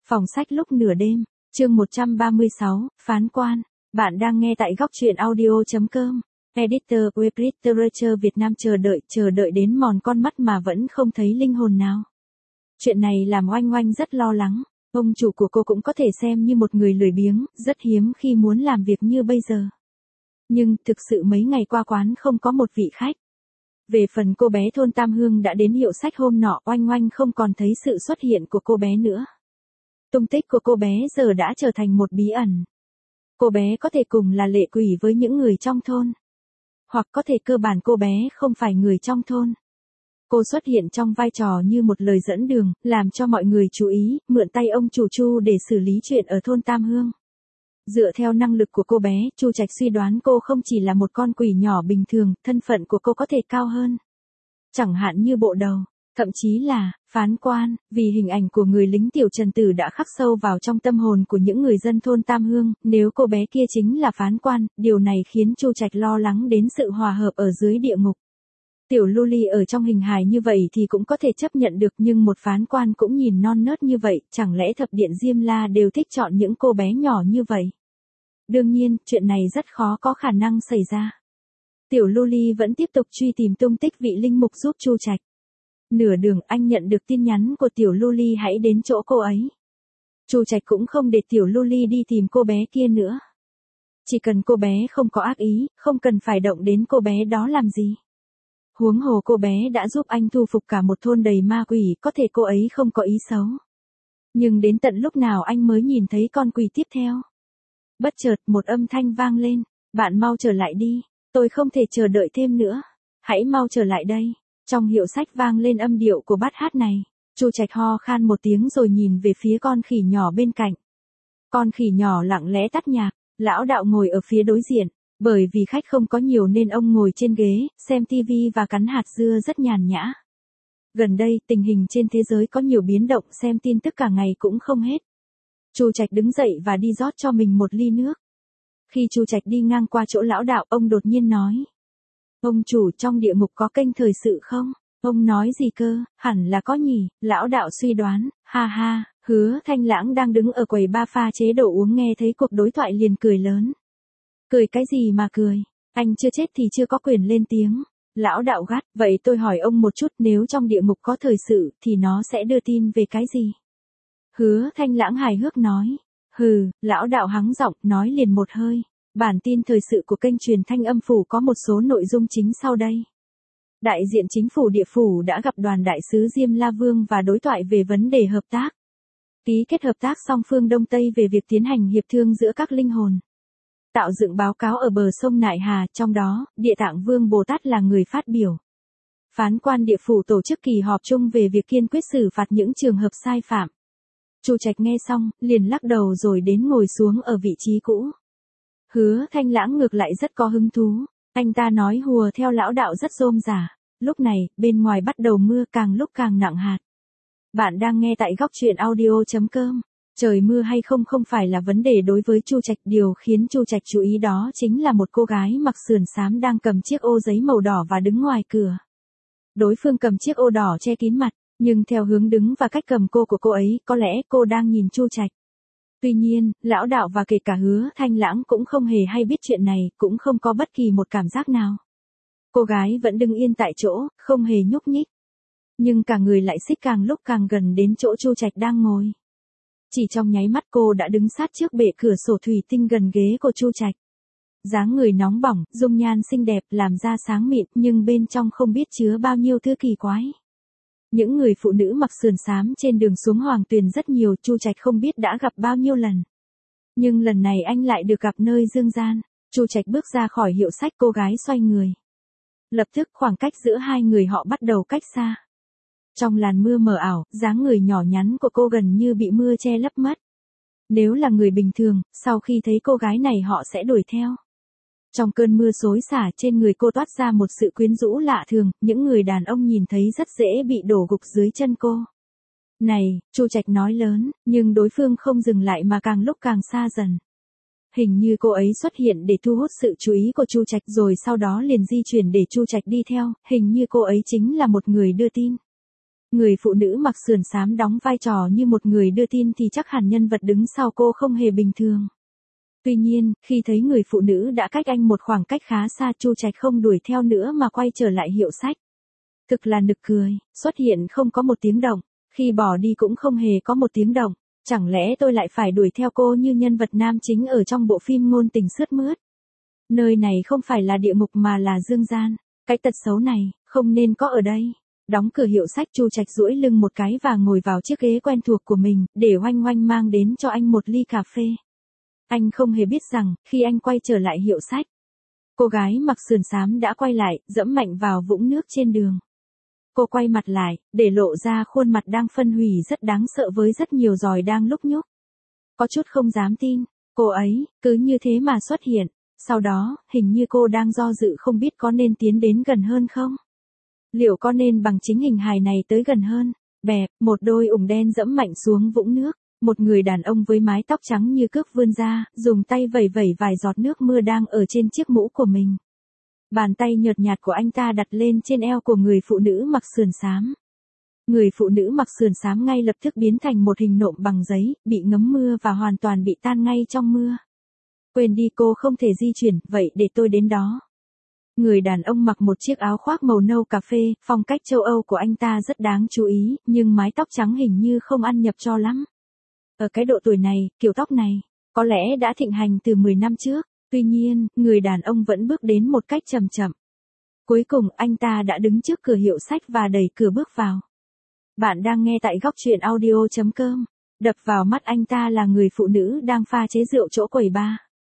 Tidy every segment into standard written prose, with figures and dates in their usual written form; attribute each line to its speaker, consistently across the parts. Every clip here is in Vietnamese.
Speaker 1: Phòng sách lúc nửa đêm, chương 136, phán quan. Bạn đang nghe tại góc truyện audio.com. Editor Web Literature Việt Nam chờ đợi đến mòn con mắt mà vẫn không thấy linh hồn nào. Chuyện này làm Oanh Oanh rất lo lắng. Ông chủ của cô cũng có thể xem như một người lười biếng, rất hiếm khi muốn làm việc như bây giờ. Nhưng thực sự mấy ngày qua quán không có một vị khách. Về phần cô bé thôn Tam Hương đã đến hiệu sách hôm nọ, Oanh Oanh không còn thấy sự xuất hiện của cô bé nữa. Tung tích của cô bé giờ đã trở thành một bí ẩn. Cô bé có thể cùng là lệ quỷ với những người trong thôn. Hoặc có thể cơ bản cô bé không phải người trong thôn. Cô xuất hiện trong vai trò như một lời dẫn đường, làm cho mọi người chú ý, mượn tay ông chủ Chu để xử lý chuyện ở thôn Tam Hương. Dựa theo năng lực của cô bé, Chu Trạch suy đoán cô không chỉ là một con quỷ nhỏ bình thường, thân phận của cô có thể cao hơn. Chẳng hạn như bộ đầu, thậm chí là phán quan, vì hình ảnh của người lính Tiểu Trần Tử đã khắc sâu vào trong tâm hồn của những người dân thôn Tam Hương, nếu cô bé kia chính là phán quan, điều này khiến Chu Trạch lo lắng đến sự hòa hợp ở dưới địa ngục. Tiểu Luli ở trong hình hài như vậy thì cũng có thể chấp nhận được, nhưng một phán quan cũng nhìn non nớt như vậy, chẳng lẽ thập điện Diêm La đều thích chọn những cô bé nhỏ như vậy? Đương nhiên, chuyện này rất khó có khả năng xảy ra. Tiểu Luli vẫn tiếp tục truy tìm tung tích vị linh mục giúp Chu Trạch. Nửa đường anh nhận được tin nhắn của Tiểu Luli hãy đến chỗ cô ấy. Chu Trạch cũng không để Tiểu Luli đi tìm cô bé kia nữa. Chỉ cần cô bé không có ác ý, không cần phải động đến cô bé đó làm gì. Huống hồ cô bé đã giúp anh thu phục cả một thôn đầy ma quỷ, có thể cô ấy không có ý xấu. Nhưng đến tận lúc nào anh mới nhìn thấy con quỷ tiếp theo. Bất chợt một âm thanh vang lên, bạn mau trở lại đi, tôi không thể chờ đợi thêm nữa, hãy mau trở lại đây. Trong hiệu sách vang lên âm điệu của bát hát này, Chu Trạch ho khan một tiếng rồi nhìn về phía con khỉ nhỏ bên cạnh. Con khỉ nhỏ lặng lẽ tắt nhạc, lão đạo ngồi ở phía đối diện, bởi vì khách không có nhiều nên ông ngồi trên ghế, xem tivi và cắn hạt dưa rất nhàn nhã. Gần đây tình hình trên thế giới có nhiều biến động, xem tin tức cả ngày cũng không hết. Chu Trạch đứng dậy và đi rót cho mình một ly nước. Khi Chu Trạch đi ngang qua chỗ lão đạo, ông đột nhiên nói. Ông chủ, trong địa ngục có kênh thời sự không? Ông nói gì cơ? Hẳn là có nhỉ, lão đạo suy đoán, ha ha. Hứa Thanh Lãng đang đứng ở quầy ba pha chế đồ uống nghe thấy cuộc đối thoại liền cười lớn. Cười cái gì mà cười, anh chưa chết thì chưa có quyền lên tiếng. Lão đạo gắt, vậy tôi hỏi ông một chút, nếu trong địa ngục có thời sự thì nó sẽ đưa tin về cái gì? Hứa Thanh Lãng hài hước nói. Hừ, lão đạo hắng giọng, nói liền một hơi. Bản tin thời sự của kênh truyền thanh âm phủ có một số nội dung chính sau đây. Đại diện chính phủ địa phủ đã gặp đoàn đại sứ Diêm La Vương và đối thoại về vấn đề hợp tác. Ký kết hợp tác song phương Đông Tây về việc tiến hành hiệp thương giữa các linh hồn. Tạo dựng báo cáo ở bờ sông Nại Hà, trong đó, Địa Tạng Vương Bồ Tát là người phát biểu. Phán quan địa phủ tổ chức kỳ họp chung về việc kiên quyết xử phạt những trường hợp sai phạm. Chu Trạch nghe xong, liền lắc đầu rồi đến ngồi xuống ở vị trí cũ. Hứa Thanh Lãng ngược lại rất có hứng thú, anh ta nói hùa theo lão đạo rất rôm rả. Lúc này, bên ngoài bắt đầu mưa, càng lúc càng nặng hạt. Bạn đang nghe tại góc truyện audio.com. Trời mưa hay không phải là vấn đề đối với Chu Trạch, điều khiến Chu Trạch chú ý đó chính là một cô gái mặc sườn xám đang cầm chiếc ô giấy màu đỏ và đứng ngoài cửa. Đối phương cầm chiếc ô đỏ che kín mặt, nhưng theo hướng đứng và cách cầm cô của cô ấy, có lẽ cô đang nhìn Chu Trạch. Tuy nhiên, lão đạo và kể cả Hứa Thanh Lãng cũng không hề hay biết chuyện này, cũng không có bất kỳ một cảm giác nào. Cô gái vẫn đứng yên tại chỗ, không hề nhúc nhích. Nhưng cả người lại xích càng lúc càng gần đến chỗ Chu Trạch đang ngồi. Chỉ trong nháy mắt cô đã đứng sát trước bệ cửa sổ thủy tinh gần ghế của Chu Trạch. Dáng người nóng bỏng, dung nhan xinh đẹp, làm da sáng mịn, nhưng bên trong không biết chứa bao nhiêu thứ kỳ quái. Những người phụ nữ mặc sườn xám trên đường xuống Hoàng Tuyền rất nhiều, Chu Trạch không biết đã gặp bao nhiêu lần. Nhưng lần này anh lại được gặp nơi dương gian. Chu Trạch bước ra khỏi hiệu sách, cô gái xoay người. Lập tức khoảng cách giữa hai người họ bắt đầu cách xa. Trong làn mưa mờ ảo, dáng người nhỏ nhắn của cô gần như bị mưa che lấp mất. Nếu là người bình thường, sau khi thấy cô gái này họ sẽ đuổi theo. Trong cơn mưa xối xả, trên người cô toát ra một sự quyến rũ lạ thường, những người đàn ông nhìn thấy rất dễ bị đổ gục dưới chân cô. Này, Chu Trạch nói lớn, nhưng đối phương không dừng lại mà càng lúc càng xa dần. Hình như cô ấy xuất hiện để thu hút sự chú ý của Chu Trạch rồi sau đó liền di chuyển để Chu Trạch đi theo, hình như cô ấy chính là một người đưa tin. Người phụ nữ mặc sườn xám đóng vai trò như một người đưa tin thì chắc hẳn nhân vật đứng sau cô không hề bình thường. Tuy nhiên, khi thấy người phụ nữ đã cách anh một khoảng cách khá xa, Chu Trạch không đuổi theo nữa mà quay trở lại hiệu sách. Thực là nực cười, xuất hiện không có một tiếng động, khi bỏ đi cũng không hề có một tiếng động. Chẳng lẽ tôi lại phải đuổi theo cô như nhân vật nam chính ở trong bộ phim ngôn tình sướt mướt? Nơi này không phải là địa ngục mà là dương gian. Cái tật xấu này, không nên có ở đây. Đóng cửa hiệu sách, Chu Trạch duỗi lưng một cái và ngồi vào chiếc ghế quen thuộc của mình, để Oanh Oanh mang đến cho anh một ly cà phê. Anh không hề biết rằng, khi anh quay trở lại hiệu sách, cô gái mặc sườn xám đã quay lại, dẫm mạnh vào vũng nước trên đường. Cô quay mặt lại, để lộ ra khuôn mặt đang phân hủy rất đáng sợ với rất nhiều roi đang lúc nhúc. Có chút không dám tin, cô ấy, cứ như thế mà xuất hiện. Sau đó, hình như cô đang do dự không biết có nên tiến đến gần hơn không? Liệu có nên bằng chính hình hài này tới gần hơn? Bẹp, một đôi ủng đen dẫm mạnh xuống vũng nước. Một người đàn ông với mái tóc trắng như cước vươn ra, dùng tay vẩy vẩy vài giọt nước mưa đang ở trên chiếc mũ của mình. Bàn tay nhợt nhạt của anh ta đặt lên trên eo của người phụ nữ mặc sườn xám. Người phụ nữ mặc sườn xám ngay lập tức biến thành một hình nộm bằng giấy, bị ngấm mưa và hoàn toàn bị tan ngay trong mưa. Quên đi, cô không thể di chuyển, vậy để tôi đến đó. Người đàn ông mặc một chiếc áo khoác màu nâu cà phê, phong cách châu Âu của anh ta rất đáng chú ý, nhưng mái tóc trắng hình như không ăn nhập cho lắm. Ở cái độ tuổi này, kiểu tóc này, có lẽ đã thịnh hành từ 10 năm trước. Tuy nhiên, người đàn ông vẫn bước đến một cách chậm chậm. Cuối cùng, anh ta đã đứng trước cửa hiệu sách và đẩy cửa bước vào. Bạn đang nghe tại góc truyện audio.com. Đập vào mắt anh ta là người phụ nữ đang pha chế rượu chỗ quầy bar.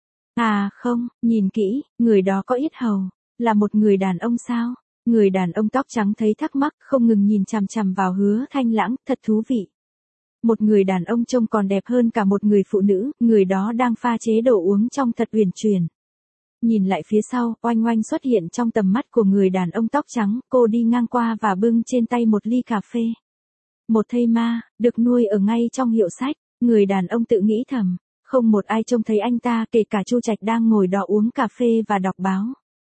Speaker 1: À không, nhìn kỹ, người đó có yết hầu. Là một người đàn ông sao? Người đàn ông tóc trắng thấy thắc mắc, không ngừng nhìn chằm chằm vào Hứa Thanh Lãng, thật thú vị. Một người đàn ông trông còn đẹp hơn cả một người phụ nữ, người đó đang pha chế đồ uống trông thật uyển chuyển. Nhìn lại phía sau, Oanh Oanh xuất hiện trong tầm mắt của người đàn ông tóc trắng, cô đi ngang qua và bưng trên tay một ly cà phê. Một thây ma, được nuôi ở ngay trong hiệu sách, người đàn ông tự nghĩ thầm, không một ai trông thấy anh ta, kể cả Chu Trạch đang ngồi đó uống cà phê và đọc báo.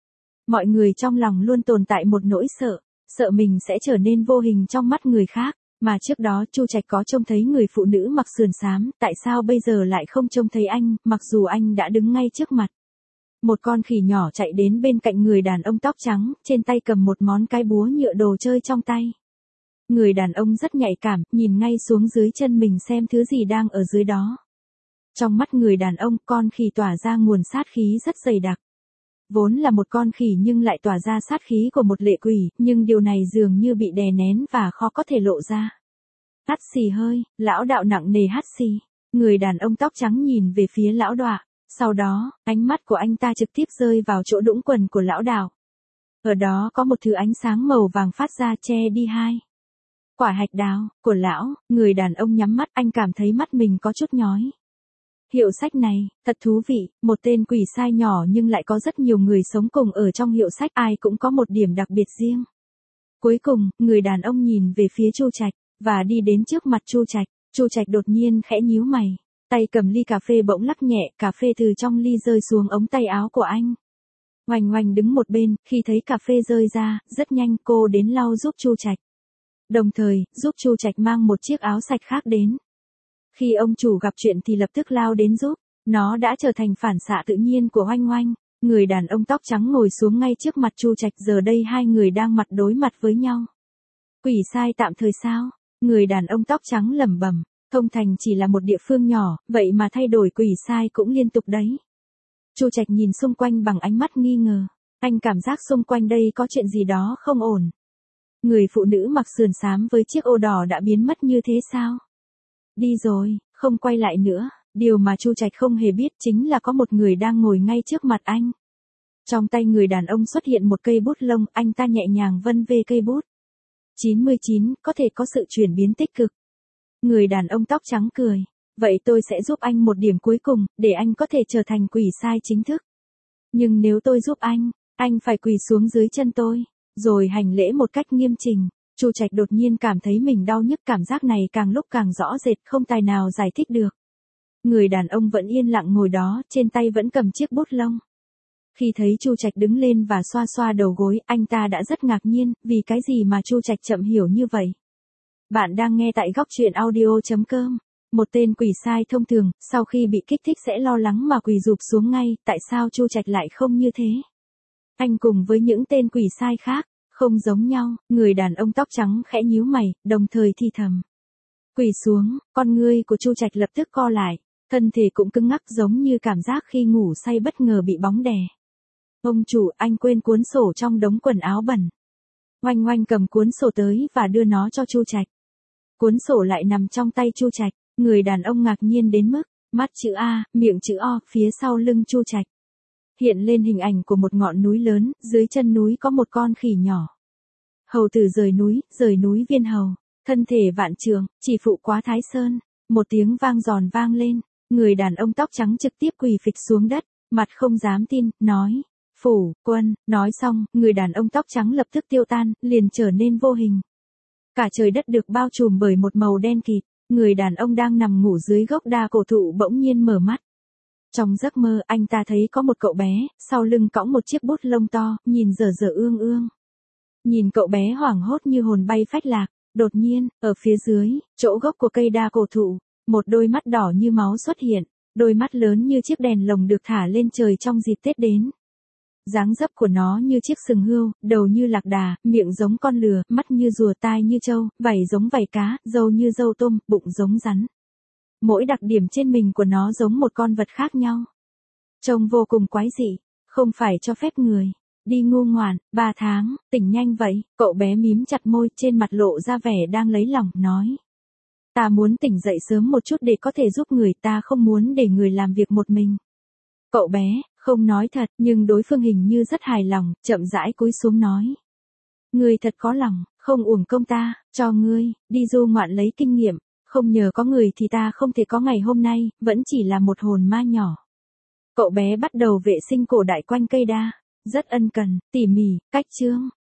Speaker 1: Mọi người trong lòng luôn tồn tại một nỗi sợ, sợ mình sẽ trở nên vô hình trong mắt người khác. Mà trước đó Chu Trạch có trông thấy người phụ nữ mặc sườn xám, tại sao bây giờ lại không trông thấy anh, mặc dù anh đã đứng ngay trước mặt. Một con khỉ nhỏ chạy đến bên cạnh người đàn ông tóc trắng, trên tay cầm một món cái búa nhựa đồ chơi trong tay. Người đàn ông rất nhạy cảm, nhìn ngay xuống dưới chân mình xem thứ gì đang ở dưới đó. Trong mắt người đàn ông, con khỉ tỏa ra nguồn sát khí rất dày đặc. Vốn là một con khỉ nhưng lại tỏa ra sát khí của một lệ quỷ, nhưng điều này dường như bị đè nén và khó có thể lộ ra. Hắt xì hơi, lão đạo nặng nề hắt xì. Người đàn ông tóc trắng nhìn về phía lão đọa. Sau đó, ánh mắt của anh ta trực tiếp rơi vào chỗ đũng quần của lão đạo. Ở đó có một thứ ánh sáng màu vàng phát ra che đi hai. Quả hạch đào, của lão, người đàn ông nhắm mắt, anh cảm thấy mắt mình có chút nhói. Hiệu sách này, thật thú vị, một tên quỷ sai nhỏ nhưng lại có rất nhiều người sống cùng ở trong hiệu sách, ai cũng có một điểm đặc biệt riêng. Cuối cùng, người đàn ông nhìn về phía Chu Trạch, và đi đến trước mặt Chu Trạch. Chu Trạch đột nhiên khẽ nhíu mày, tay cầm ly cà phê bỗng lắc nhẹ, cà phê từ trong ly rơi xuống ống tay áo của anh. Oanh Oanh đứng một bên, khi thấy cà phê rơi ra, rất nhanh cô đến lau giúp Chu Trạch. Đồng thời, giúp Chu Trạch mang một chiếc áo sạch khác đến. Khi ông chủ gặp chuyện thì lập tức lao đến giúp, nó đã trở thành phản xạ tự nhiên của Oanh Oanh. Người đàn ông tóc trắng ngồi xuống ngay trước mặt Chu Trạch, giờ đây hai người đang mặt đối mặt với nhau. Quỷ sai tạm thời sao? Người đàn ông tóc trắng lẩm bẩm, Thông Thành chỉ là một địa phương nhỏ, vậy mà thay đổi quỷ sai cũng liên tục đấy. Chu Trạch nhìn xung quanh bằng ánh mắt nghi ngờ, anh cảm giác xung quanh đây có chuyện gì đó không ổn. Người phụ nữ mặc sườn xám với chiếc ô đỏ đã biến mất như thế sao? Đi rồi, không quay lại nữa. Điều mà Chu Trạch không hề biết chính là có một người đang ngồi ngay trước mặt anh. Trong tay người đàn ông xuất hiện một cây bút lông, anh ta nhẹ nhàng vân về cây bút. 99, có thể có sự chuyển biến tích cực. Người đàn ông tóc trắng cười. Vậy tôi sẽ giúp anh một điểm cuối cùng, để anh có thể trở thành quỷ sai chính thức. Nhưng nếu tôi giúp anh phải quỳ xuống dưới chân tôi, rồi hành lễ một cách nghiêm chỉnh. Chu Trạch đột nhiên cảm thấy mình đau nhức, cảm giác này càng lúc càng rõ rệt, không tài nào giải thích được. Người đàn ông vẫn yên lặng ngồi đó, trên tay vẫn cầm chiếc bút lông. Khi thấy Chu Trạch đứng lên và xoa xoa đầu gối, anh ta đã rất ngạc nhiên, vì cái gì mà Chu Trạch chậm hiểu như vậy. Bạn đang nghe tại góc truyện audio.com. Một tên quỷ sai thông thường, sau khi bị kích thích sẽ lo lắng mà quỳ rụp xuống ngay, tại sao Chu Trạch lại không như thế? Anh cùng với những tên quỷ sai khác, không giống nhau, người đàn ông tóc trắng khẽ nhíu mày, đồng thời thì thầm. Quỳ xuống, con ngươi của Chu Trạch lập tức co lại, thân thể cũng cứng ngắc giống như cảm giác khi ngủ say bất ngờ bị bóng đè. Ông chủ, anh quên cuốn sổ trong đống quần áo bẩn. Oanh Oanh cầm cuốn sổ tới và đưa nó cho Chu Trạch. Cuốn sổ lại nằm trong tay Chu Trạch, người đàn ông ngạc nhiên đến mức, mắt chữ A, miệng chữ O, phía sau lưng Chu Trạch. Hiện lên hình ảnh của một ngọn núi lớn, dưới chân núi có một con khỉ nhỏ. Hầu tử rời núi viên hầu, thân thể vạn trường, chỉ phụ quá Thái Sơn, một tiếng vang giòn vang lên, người đàn ông tóc trắng trực tiếp quỳ phịch xuống đất, mặt không dám tin, nói. Phủ, quân, nói xong, người đàn ông tóc trắng lập tức tiêu tan, liền trở nên vô hình. Cả trời đất được bao trùm bởi một màu đen kịt, người đàn ông đang nằm ngủ dưới gốc đa cổ thụ bỗng nhiên mở mắt. Trong giấc mơ anh ta thấy có một cậu bé, sau lưng cõng một chiếc bút lông to, nhìn dở dở ương ương. Nhìn cậu bé hoảng hốt như hồn bay phách lạc, đột nhiên, ở phía dưới, chỗ gốc của cây đa cổ thụ, một đôi mắt đỏ như máu xuất hiện, đôi mắt lớn như chiếc đèn lồng được thả lên trời trong dịp Tết đến. Dáng dấp của nó như chiếc sừng hươu, đầu như lạc đà, miệng giống con lừa, mắt như rùa, tai như trâu, vảy giống vảy cá, râu như râu tôm, bụng giống rắn. Mỗi đặc điểm trên mình của nó giống một con vật khác nhau. Trông vô cùng quái dị, không phải cho phép người. Đi ngu ngoạn, 3 tháng, tỉnh nhanh vậy, cậu bé mím chặt môi, trên mặt lộ ra vẻ đang lấy lòng, nói. Ta muốn tỉnh dậy sớm một chút để có thể giúp người, ta không muốn để người làm việc một mình. Cậu bé, không nói thật, nhưng đối phương hình như rất hài lòng, chậm rãi cúi xuống nói. Ngươi thật có lòng, không uổng công ta, cho ngươi, đi du ngoạn lấy kinh nghiệm, không nhờ có người thì ta không thể có ngày hôm nay, vẫn chỉ là một hồn ma nhỏ. Cậu bé bắt đầu vệ sinh cổ đại quanh cây đa, rất ân cần, tỉ mỉ, cách chương.